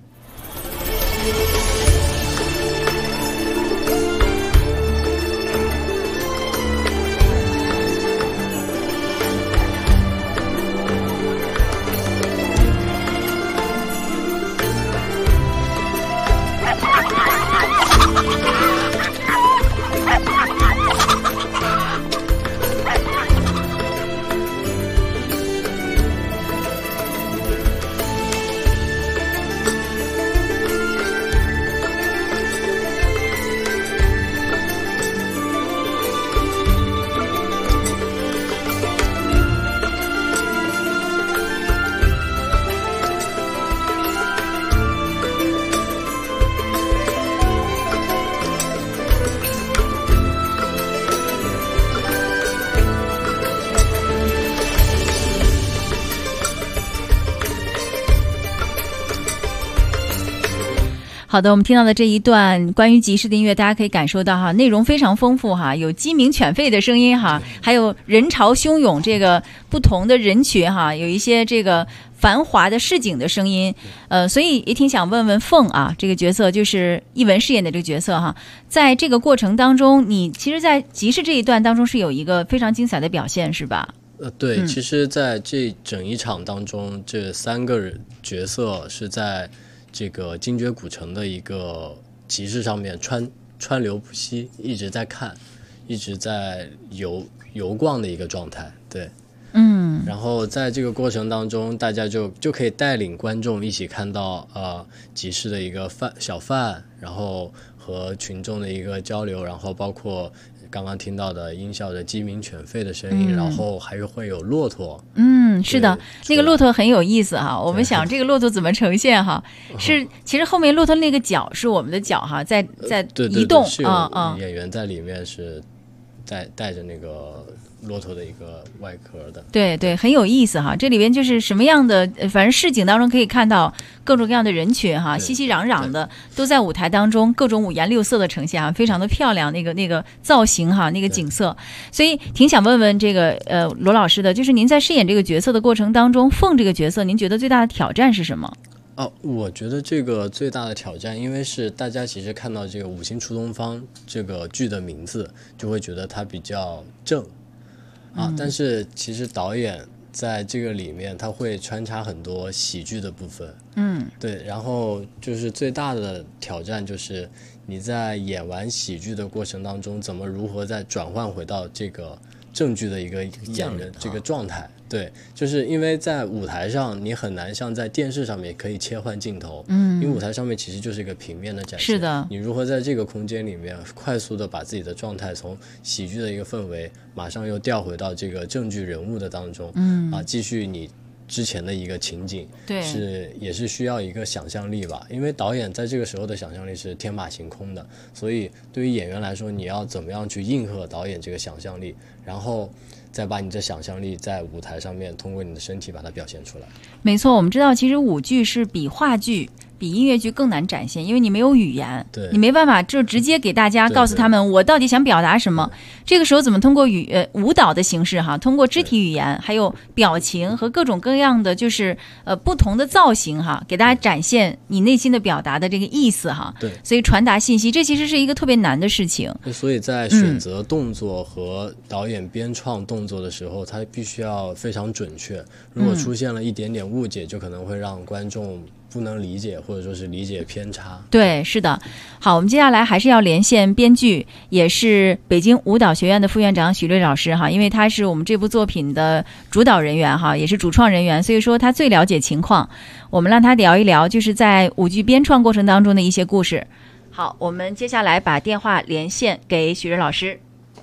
[SPEAKER 2] 好的，我们听到的这一段关于集市的音乐，大家可以感受到内容非常丰富有鸡鸣犬吠的声音还有人潮汹涌，这个不同的人群有一些这个繁华的市井的声音。所以也挺想问问凤这个角色，就是艺文饰演的这个角色在这个过程当中，你其实在集市这一段当中是有一个非常精彩的表现，是吧？
[SPEAKER 4] 对，其实在这整一场当中，这三个角色是在这个金爵古城的一个集市上面川流不息，一直在看，一直在游逛的一个状态。对，然后在这个过程当中，大家就可以带领观众一起看到集市的一个小贩，然后和群众的一个交流，然后包括刚刚听到的音效的鸡鸣犬吠的声音，然后还是会有骆驼。
[SPEAKER 2] 是的，那个骆驼很有意思我们想这个骆驼怎么呈现是其实后面骆驼那个脚是我们的脚在移动。
[SPEAKER 4] 是有演员在里面是带着那个骆驼的一个外壳的。
[SPEAKER 2] 对对，很有意思哈。这里边就是什么样的，反正市井当中可以看到各种各样的人群哈，熙熙攘攘的都在舞台当中，各种五颜六色的呈现啊，非常的漂亮，那个造型哈，那个景色。所以挺想问问这个罗老师的，就是您在饰演这个角色的过程当中，凤这个角色，您觉得最大的挑战是什么？
[SPEAKER 4] 我觉得这个最大的挑战，因为是大家其实看到这个《五星出东方》这个剧的名字，就会觉得它比较正但是其实导演在这个里面他会穿插很多喜剧的部分，对，然后就是最大的挑战就是你在演完喜剧的过程当中，怎么如何再转换回到这个正剧的一个演的这个状态。对，就是因为在舞台上你很难像在电视上面可以切换镜头，因为舞台上面其实就是一个平面的展现，
[SPEAKER 2] 是的，
[SPEAKER 4] 你如何在这个空间里面快速的把自己的状态从喜剧的一个氛围马上又调回到这个正剧人物的当中，继续你之前的一个情景，
[SPEAKER 2] 对，
[SPEAKER 4] 也是需要一个想象力吧，因为导演在这个时候的想象力是天马行空的，所以对于演员来说，你要怎么样去应和导演这个想象力，然后再把你的想象力在舞台上面通过你的身体把它表现出来。
[SPEAKER 2] 没错，我们知道其实舞剧是比话剧比音乐剧更难展现，因为你没有语言，
[SPEAKER 4] 对，
[SPEAKER 2] 你没办法就直接给大家告诉他们我到底想表达什么。这个时候怎么通过舞蹈的形式哈，通过肢体语言还有表情和各种各样的就是不同的造型哈，给大家展现你内心的表达的这个意思哈。
[SPEAKER 4] 对，
[SPEAKER 2] 所以传达信息，这其实是一个特别难的事情。
[SPEAKER 4] 所以在选择动作和导演编创动作的时候，它必须要非常准确。如果出现了一点点误解，就可能会让观众不能理解，或者说是理解偏差。
[SPEAKER 2] 对，是的。好，我们接下来还是要连线编剧，也是北京舞蹈学院的副院长许瑞老师哈，因为他是我们这部作品的主导人员哈，也是主创人员，所以说他最了解情况。我们让他聊一聊，就是在舞剧编创过程当中的一些故事。好，我们接下来把电话连线给许瑞老师。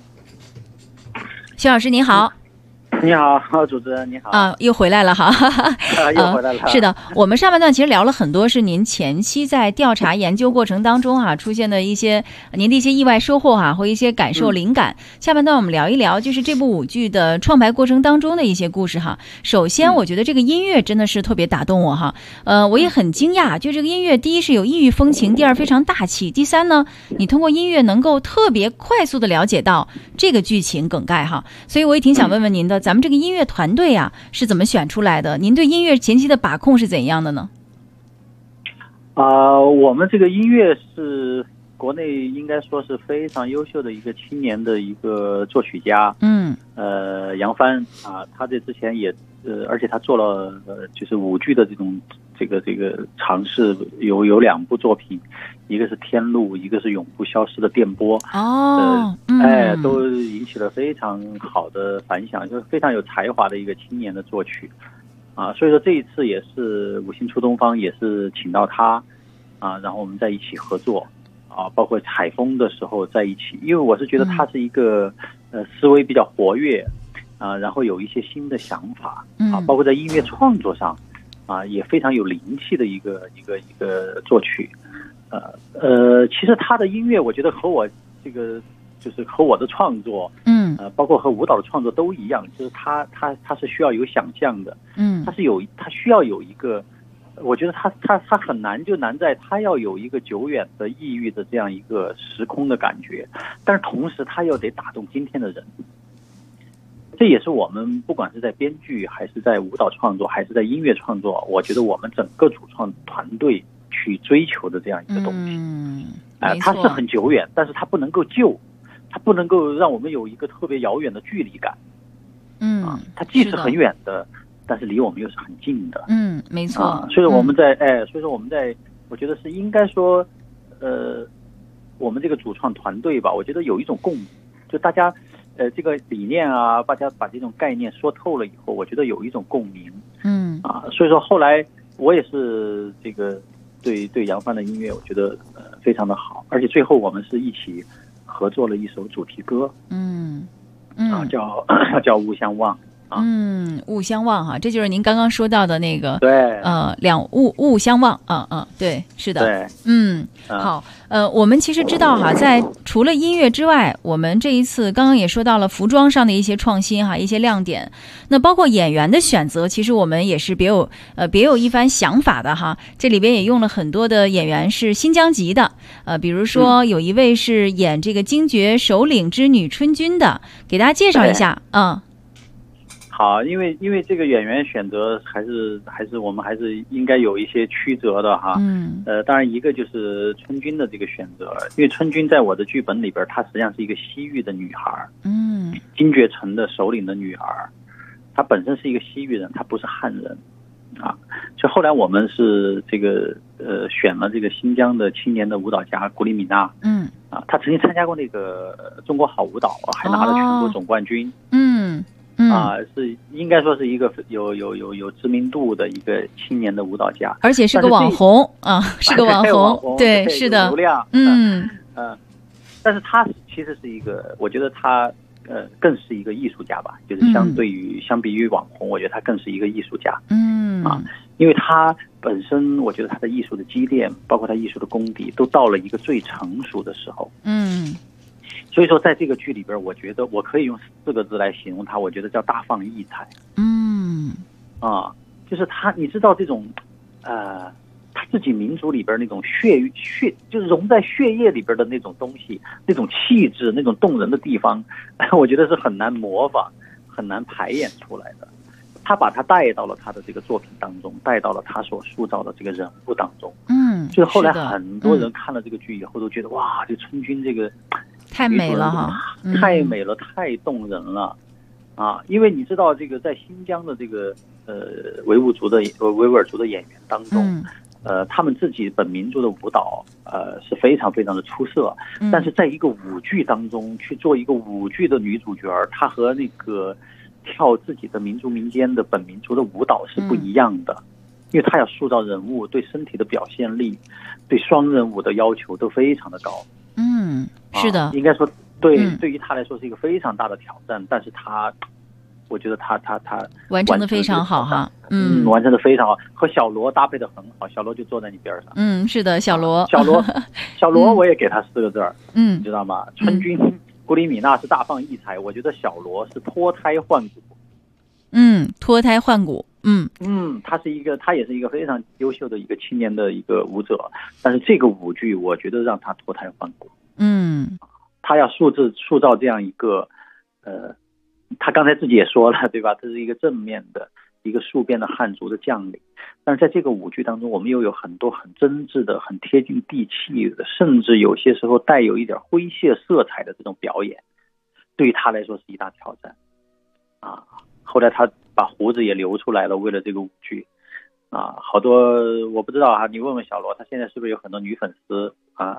[SPEAKER 2] 许老师您好。
[SPEAKER 5] 你好，主持人你好
[SPEAKER 2] 又回来了哈，
[SPEAKER 5] 又回来了。
[SPEAKER 2] 是的，我们上半段其实聊了很多是您前期在调查研究过程当中出现的一些您的一些意外收获或一些感受灵感。下半段我们聊一聊就是这部舞剧的创排过程当中的一些故事哈。首先我觉得这个音乐真的是特别打动我哈，我也很惊讶，就这个音乐第一是有异域风情，第二非常大气，第三呢你通过音乐能够特别快速的了解到这个剧情梗概哈。所以我也挺想问问您的，咱们这个音乐团队是怎么选出来的？您对音乐前期的把控是怎样的呢？
[SPEAKER 5] 我们这个音乐是国内应该说是非常优秀的一个青年的一个作曲家，杨帆他在之前也而且他做了就是舞剧的这个尝试，有2部作品，一个是天路，一个是永不消失的电波，都引起了非常好的反响，就是非常有才华的一个青年的作曲所以说这一次也是五星出东方也是请到他然后我们在一起合作包括采风的时候在一起，因为我是觉得他是一个思维比较活跃然后有一些新的想法包括在音乐创作上也非常有灵气的一个作曲其实他的音乐我觉得和我这个就是和我的创作包括和舞蹈的创作都一样，就是他是需要有想象的他需要有一个，我觉得他很难就难在他要有一个久远的异域的这样一个时空的感觉，但是同时他又得打动今天的人。这也是我们不管是在编剧还是在舞蹈创作还是在音乐创作，我觉得我们整个主创团队去追求的这样一个东西它是很久远，但是它不能够旧，它不能够让我们有一个特别遥远的距离感它既是很远的，但是离我们又是很近的
[SPEAKER 2] 没错
[SPEAKER 5] 所以我们在我觉得是应该说我们这个主创团队吧，我觉得有一种共鸣，就大家这个理念大家把这种概念说透了以后，我觉得有一种共鸣所以说后来我也是这个对杨帆的音乐我觉得非常的好，而且最后我们是一起合作了一首主题歌叫《吾相望》
[SPEAKER 2] 物相忘哈，这就是您刚刚说到的那个
[SPEAKER 5] 对，
[SPEAKER 2] 两物相忘，对，是的，
[SPEAKER 5] 对，
[SPEAKER 2] 好，我们其实知道哈，在除了音乐之外，我们这一次刚刚也说到了服装上的一些创新哈，一些亮点，那包括演员的选择，其实我们也是别有一番想法的哈，这里边也用了很多的演员是新疆籍的，比如说有一位是演这个精绝首领之女春君的，给大家介绍一下，
[SPEAKER 5] 好，因为这个演员选择还是我们还是应该有一些曲折的哈。当然一个就是春君的这个选择，因为春君在我的剧本里边，她实际上是一个西域的女孩，精绝城的首领的女儿，她本身是一个西域人，她不是汉人啊。所以后来我们是这个选了这个新疆的青年的舞蹈家古里米娜，她曾经参加过那个中国好舞蹈，还拿了全国总冠军，是应该说是一个有知名度的一个青年的舞蹈家，
[SPEAKER 2] 而且是个网红是个网红，对，是的，
[SPEAKER 5] 流量，但是他其实是一个，我觉得他更是一个艺术家吧，就是相比于网红，我觉得他更是一个艺术家，因为他本身我觉得他的艺术的积淀，包括他艺术的功底，都到了一个最成熟的时候，所以说，在这个剧里边，我觉得我可以用4个字来形容他，我觉得叫大放异彩。就是他，你知道这种，他自己民族里边那种血，就是融在血液里边的那种东西，那种气质，那种动人的地方，我觉得是很难模仿、很难排演出来的。他把他带到了他的这个作品当中，带到了他所塑造的这个人物当中。就是后来很多人看了这个剧以后都觉得，哇，这春君这个。
[SPEAKER 2] 太美了哈，
[SPEAKER 5] 太美了，太动人了啊！因为你知道，这个在新疆的这个维吾尔族的演员当中，他们自己本民族的舞蹈是非常非常的出色，但是在一个舞剧当中去做一个舞剧的女主角，她和那个跳自己的民族民间的本民族的舞蹈是不一样的，因为她要塑造人物，对身体的表现力，对双人舞的要求都非常的高。
[SPEAKER 2] 是的，
[SPEAKER 5] 应该说对于他来说是一个非常大的挑战，但是我觉得他
[SPEAKER 2] 完成的非常好哈，
[SPEAKER 5] 完成的非常好，和小罗搭配的很好，小罗就坐在你边上，
[SPEAKER 2] 是的，小罗，
[SPEAKER 5] 我也给他4个字你知道吗？春君古里米娜是大放异彩，我觉得小罗是脱胎换骨，
[SPEAKER 2] 脱胎换骨，
[SPEAKER 5] 他也是一个非常优秀的一个青年的一个舞者，但是这个舞剧我觉得让他脱胎换骨。他要塑造这样一个，他刚才自己也说了，对吧？这是一个正面的一个戍边的汉族的将领，但是在这个舞剧当中，我们又有很多很真挚的、很贴近地气的，甚至有些时候带有一点诙谐色彩的这种表演，对于他来说是一大挑战后来他把胡子也留出来了，为了这个舞剧好多我不知道你问问小罗，他现在是不是有很多女粉丝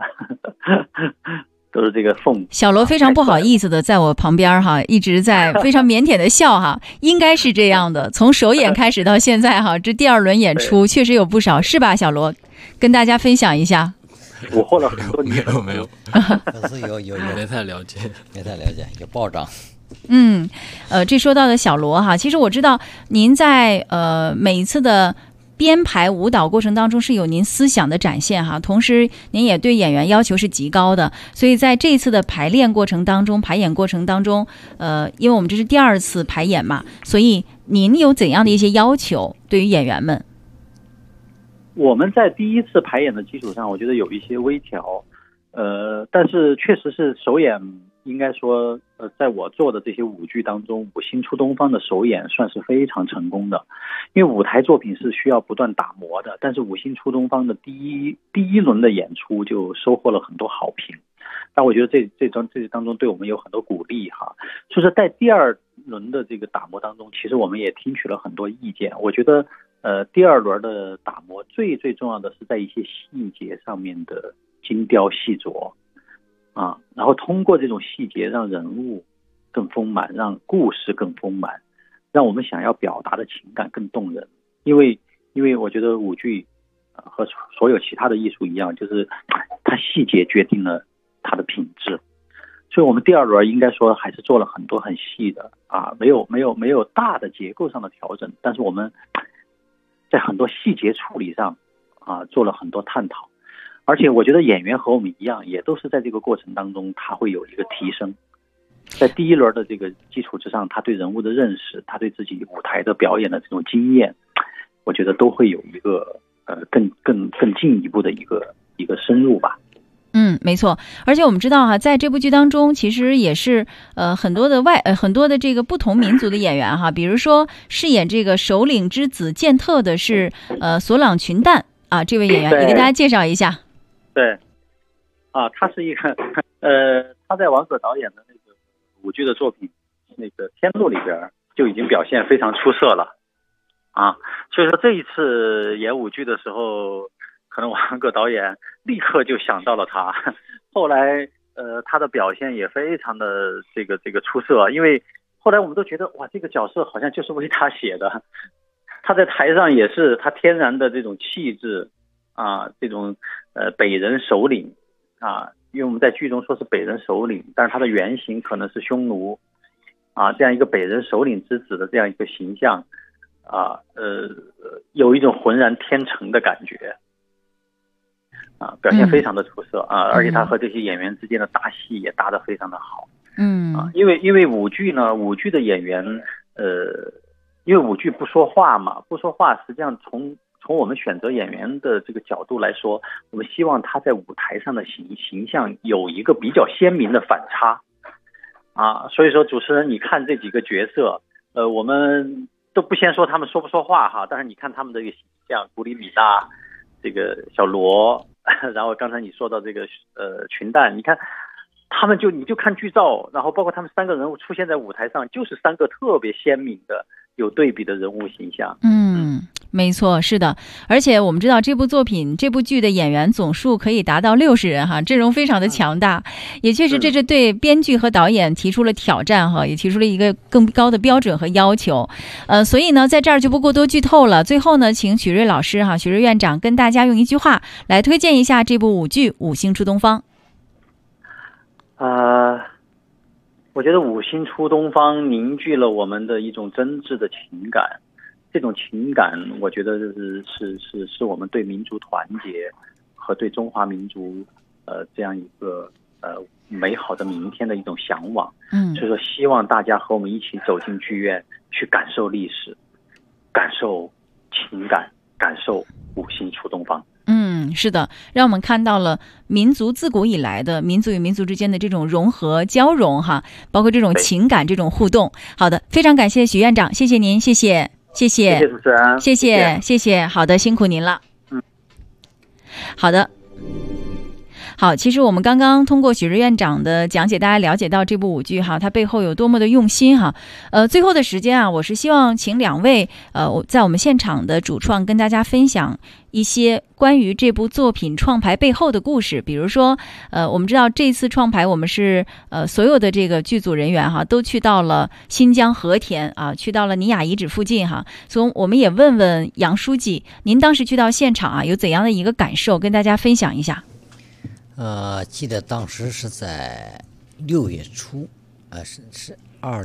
[SPEAKER 5] 都是这个凤。
[SPEAKER 2] 小罗非常不好意思的在我旁边一直在非常腼腆的笑应该是这样的。从首演开始到现在这第2轮演出确实有不少，是吧？小罗，跟大家分享一下。
[SPEAKER 5] 我获了很多女
[SPEAKER 4] 粉丝，没有，
[SPEAKER 3] 粉丝有
[SPEAKER 4] 没太了解，
[SPEAKER 3] 有暴涨。
[SPEAKER 2] 这说到的小罗其实我知道您在每一次的编排舞蹈过程当中是有您思想的展现同时您也对演员要求是极高的，所以在这一次的排演过程当中，因为我们这是第2次排演嘛，所以您有怎样的一些要求对于演员们？
[SPEAKER 5] 我们在第1次排演的基础上，我觉得有一些微调，但是确实是首演。应该说，在我做的这些舞剧当中，五星出东方的首演算是非常成功的，因为舞台作品是需要不断打磨的，但是五星出东方的第一轮的演出就收获了很多好评，但我觉得这当中对我们有很多鼓励就是在第2轮的这个打磨当中，其实我们也听取了很多意见。我觉得第2轮的打磨最重要的是在一些细节上面的精雕细琢然后通过这种细节让人物更丰满，让故事更丰满，让我们想要表达的情感更动人。因为我觉得舞剧和所有其他的艺术一样，就是它细节决定了它的品质。 所以我们第二轮应该说还是做了很多很细的没有大的结构上的调整，但是我们在很多细节处理上做了很多探讨，而且我觉得演员和我们一样，也都是在这个过程当中他会有一个提升。在第一轮的这个基础之上，他对人物的认识，他对自己舞台的表演的这种经验，我觉得都会有一个更进一步的一个深入吧。
[SPEAKER 2] 没错，而且我们知道在这部剧当中，其实也是很多的这个不同民族的演员比如说饰演这个首领之子剑特的是索朗群旦这位演员，也给大家介绍一下。
[SPEAKER 5] 对，他是一个他在王可导演的那个舞剧的作品那个《天路》里边就已经表现非常出色了所以说这一次演舞剧的时候，可能王可导演立刻就想到了他，后来他的表现也非常的这个出色，因为后来我们都觉得哇，这个角色好像就是为他写的，他在台上也是他天然的这种气质这种北人首领因为我们在剧中说是北人首领，但是他的原型可能是匈奴这样一个北人首领之子的这样一个形象有一种浑然天成的感觉表现非常的出色而且他和这些演员之间的搭戏也搭得非常的好因为舞剧的演员因为舞剧不说话嘛，不说话，实际上从我们选择演员的这个角度来说，我们希望他在舞台上的形象有一个比较鲜明的反差所以说主持人你看这几个角色我们都不先说他们说不说话但是你看他们的一个形象，古里米娜，这个小罗，然后刚才你说到这个群旦，你看他们你就看剧照，然后包括他们三个人物出现在舞台上，就是三个特别鲜明的有对比的人物形象。
[SPEAKER 2] 没错，是的，而且我们知道这部剧的演员总数可以达到60人阵容非常的强大，也确实这是对编剧和导演提出了挑战也提出了一个更高的标准和要求。所以呢，在这儿就不过多剧透了。最后呢，请许瑞老师许瑞院长跟大家用一句话来推荐一下这部舞剧《五星出东方》。
[SPEAKER 5] 我觉得《五星出东方》凝聚了我们的一种真挚的情感。这种情感，我觉得是我们对民族团结和对中华民族这样一个美好的明天的一种向往。所以说希望大家和我们一起走进剧院，去感受历史，感受情感，感受五星出东方。
[SPEAKER 2] 是的，让我们看到了民族自古以来的民族与民族之间的这种融合交融包括这种情感这种互动。好的，非常感谢许院长，谢谢您，谢谢
[SPEAKER 5] 主持人，
[SPEAKER 2] 谢谢，好的，辛苦您了。好的。好，其实我们刚刚通过许瑞院长的讲解，大家了解到这部舞剧它背后有多么的用心最后的时间我是希望请两位在我们现场的主创跟大家分享一些关于这部作品创排背后的故事。比如说我们知道这次创排我们是所有的这个剧组人员都去到了新疆和田去到了尼雅遗址附近所以我们也问问杨书记，您当时去到现场有怎样的一个感受，跟大家分享一下。
[SPEAKER 3] 记得当时是在6月初，是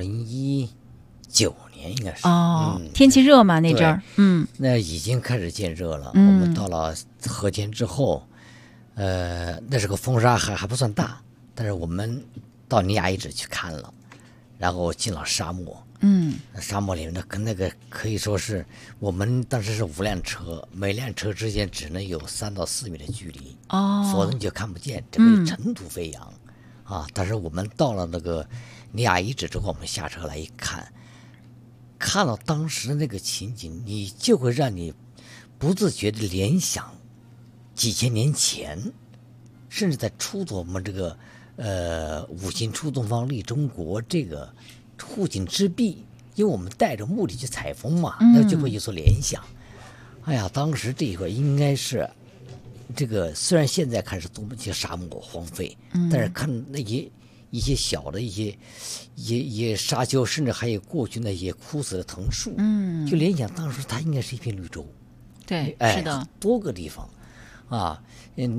[SPEAKER 3] 2019年应该是。
[SPEAKER 2] 天气热嘛那阵儿，
[SPEAKER 3] 那已经开始渐热了。我们到了和田之后，那是个风沙还不算大，但是我们到尼雅遗址去看了，然后进了沙漠。沙漠里面那个可以说是我们当时是5辆车，每辆车之间只能有3到4米的距离，否则你就看不见，整个尘土飞扬但是我们到了那个尼雅遗址之后，我们下车来一看，看到当时的那个情景，你就会让你不自觉的联想几千年前，甚至在出土我们这个五星出东方立中国这个护景之壁，因为我们带着目的去采风嘛，那就会有所联想。哎呀，当时这一块应该是这个，虽然现在看是多么些沙漠荒废，但是看那些一些小的一些沙丘，甚至还有过去那些枯死的藤树，就联想当时它应该是一片绿洲。
[SPEAKER 2] 对，是的，
[SPEAKER 3] 多个地方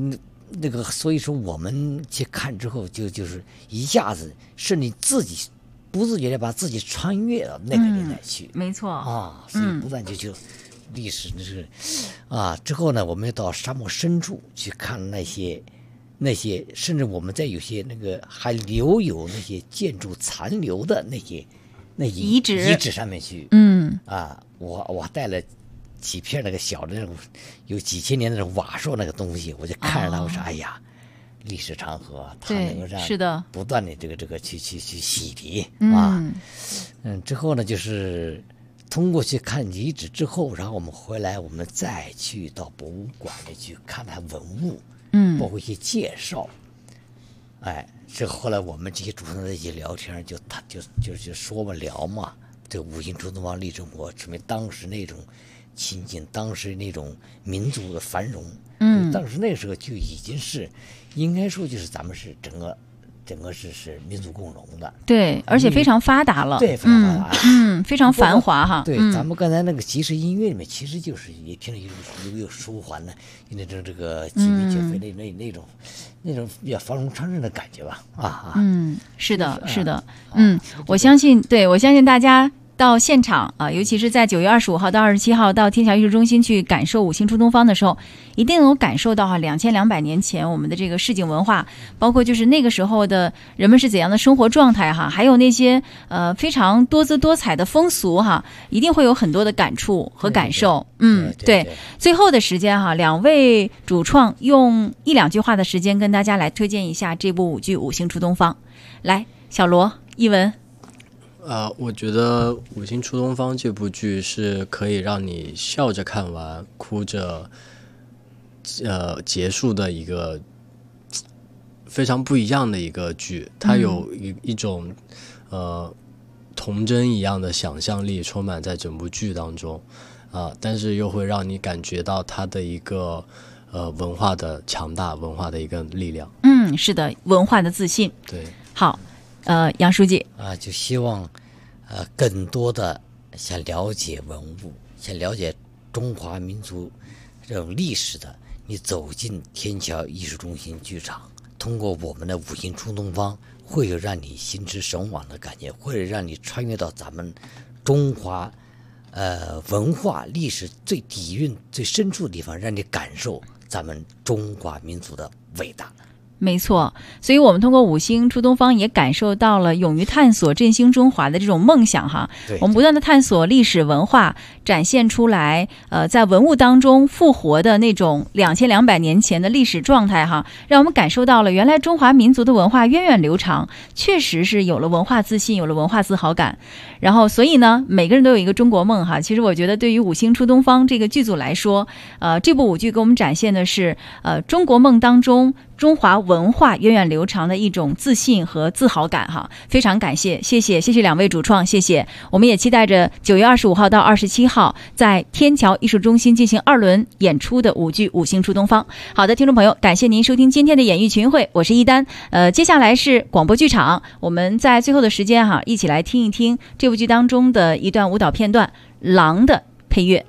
[SPEAKER 3] 那个，所以说我们去看之后，就是一下子甚至自己不自觉的把自己穿越到那个年代去。
[SPEAKER 2] 没错
[SPEAKER 3] 啊，所以不断就历史那是之后呢，我们要到沙漠深处去看那些，甚至我们在有些那个还留有那些建筑残留的那些遗址上面去。我带了几片那个小的那种有几千年的那种瓦塑那个东西，我就看着它，我说哎呀，历史长河，它能够让不断的这个去洗涤之后呢，就是通过去看遗址之后，然后我们回来，我们再去到博物馆里去看它文物，包括一些介绍。这后来我们这些主持人在一起聊天，就说嘛聊嘛，这五星出东方历史博说明当时那种亲近，当时那种民族的繁荣，当时那个时候就已经是，应该说就是咱们是整个是民族共荣的，
[SPEAKER 2] 对，而且非常发达了，
[SPEAKER 3] 对，非常发达，
[SPEAKER 2] 非常繁华哈。
[SPEAKER 3] 对，咱们刚才那个即时音乐里面，其实就是也听着有舒缓的，那种这个鸡鸣雀飞那种比较繁荣昌盛的感觉吧，
[SPEAKER 2] 是的，我相信大家到现场尤其是在9月25号到27号到天桥艺术中心去感受五星出东方的时候，一定能够感受到2200年前我们的这个市井文化，包括就是那个时候的人们是怎样的生活状态还有那些非常多姿多彩的风俗一定会有很多的感触和感受。对，最后的时间两位主创用1-2句话的时间跟大家来推荐一下这部舞剧《五星出东方》。来，小罗、一文。
[SPEAKER 4] 我觉得《五星出东方》这部剧是可以让你笑着看完，哭着结束的一个非常不一样的一个剧。它有一种童真一样的想象力充满在整部剧当中但是又会让你感觉到它的一个文化的强大，文化的一个力量。
[SPEAKER 2] 是的，文化的自信。
[SPEAKER 4] 对，
[SPEAKER 2] 好。杨书记
[SPEAKER 3] 就希望更多的想了解文物，想了解中华民族这种历史的，你走进天桥艺术中心剧场，通过我们的五星出东方，会有让你心驰神往的感觉，会让你穿越到咱们中华文化历史最底蕴最深处的地方，让你感受咱们中华民族的伟大。
[SPEAKER 2] 没错，所以我们通过五星出东方也感受到了勇于探索振兴中华的这种梦想我们不断的探索历史文化，展现出来在文物当中复活的那种2200年前的历史状态让我们感受到了原来中华民族的文化源远流长，确实是有了文化自信，有了文化自豪感。然后所以呢，每个人都有一个中国梦其实我觉得对于五星出东方这个剧组来说，这部舞剧给我们展现的是中国梦当中中华文化源远流长的一种自信和自豪感非常感谢，谢谢两位主创，谢谢。我们也期待着9月25号到27号在天桥艺术中心进行2轮演出的舞剧《五星出东方》。好的，听众朋友，感谢您收听今天的演艺群会，我是一丹。接下来是广播剧场，我们在最后的时间一起来听一听这部剧当中的一段舞蹈片段《狼》的配乐。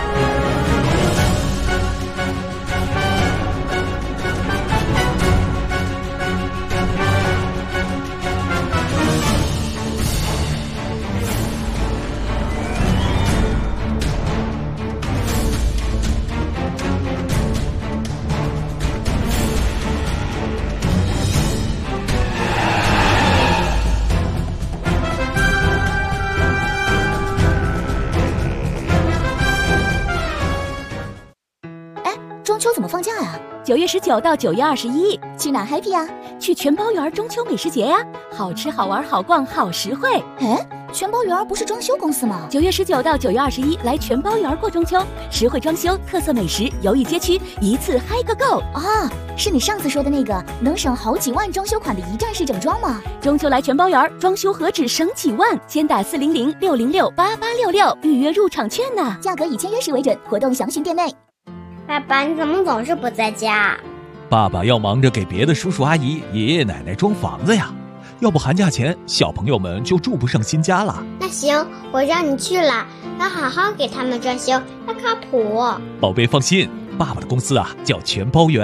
[SPEAKER 7] 中秋怎么放假呀
[SPEAKER 10] ？9月19到9月21，
[SPEAKER 7] 去哪 happy 呀？
[SPEAKER 10] 去全包园中秋美食节呀，好吃好玩好逛好实惠。
[SPEAKER 7] 全包园不是装修公司吗
[SPEAKER 10] ？9月19到9月21，来全包园过中秋，实惠装修，特色美食，游艺街区，一次嗨个够
[SPEAKER 7] 是你上次说的那个能省好几万装修款的一站式整装吗？
[SPEAKER 10] 中秋来全包园，装修何止省几万，先打400-606-8866预约入场券呢，
[SPEAKER 7] 价格以签约时为准，活动详询店内。
[SPEAKER 15] 爸爸，你怎么总是不在家？
[SPEAKER 8] 爸爸要忙着给别的叔叔阿姨、爷爷奶奶装房子呀，要不寒假前小朋友们就住不上新家了。
[SPEAKER 15] 那行，我让你去了，要好好给他们装修，要靠谱。
[SPEAKER 8] 宝贝放心，爸爸的公司叫全包园，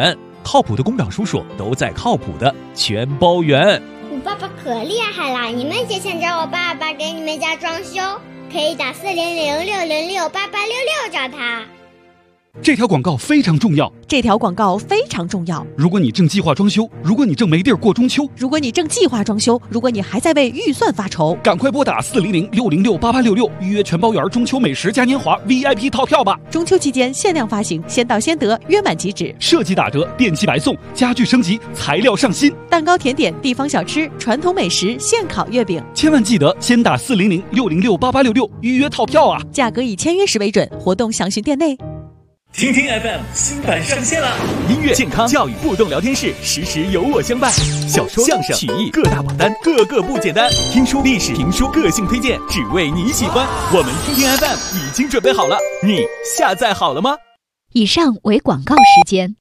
[SPEAKER 8] 靠谱的工长叔叔都在靠谱的全包园。
[SPEAKER 15] 我爸爸可厉害了，你们也想找我爸爸给你们家装修，可以打400-606-8866找他。
[SPEAKER 9] 这条广告非常重要。
[SPEAKER 16] 这条广告非常重要。
[SPEAKER 9] 如果你正计划装修，如果你正没地儿过中秋，
[SPEAKER 16] 如果你正计划装修，如果你还在为预算发愁，
[SPEAKER 9] 赶快拨打400-606-8866预约全包园中秋美食嘉年华 VIP 套票吧！
[SPEAKER 16] 中秋期间限量发行，先到先得，约满即止。
[SPEAKER 9] 设计打折，电器白送，家具升级，材料上新，
[SPEAKER 16] 蛋糕、甜点、地方小吃、传统美食、现烤月饼。
[SPEAKER 9] 千万记得先打400-606-8866预约套票啊！
[SPEAKER 16] 价格以签约时为准，活动详询店内。
[SPEAKER 17] 听听 FM 新版上线了，音乐、健康、教育互动聊天室，时时有我相伴。小说、相声、曲艺各大榜单，个个不简单。听书、历史、评书，个性推荐，只为你喜欢。我们听听 FM 已经准备好了，你下载好了吗？
[SPEAKER 11] 以上为广告时间。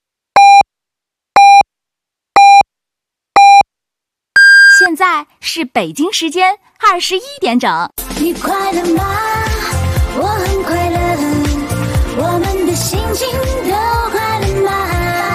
[SPEAKER 10] 现在是北京时间21点整。
[SPEAKER 6] 你快乐吗？我很快乐。我们的心情都快乐吗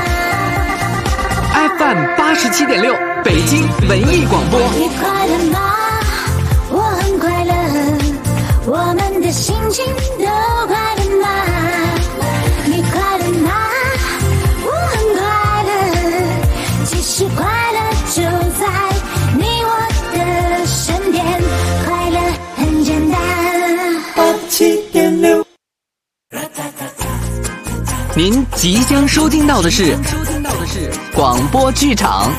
[SPEAKER 14] ？FM 87.6，北京文艺广播。
[SPEAKER 6] 你快乐吗？我很快乐。我们的心情都快乐吗？你快乐吗？我很快乐。其实快乐就在你我的身边，快乐很简单。87.6。
[SPEAKER 14] 您即将收听到的是广播剧场。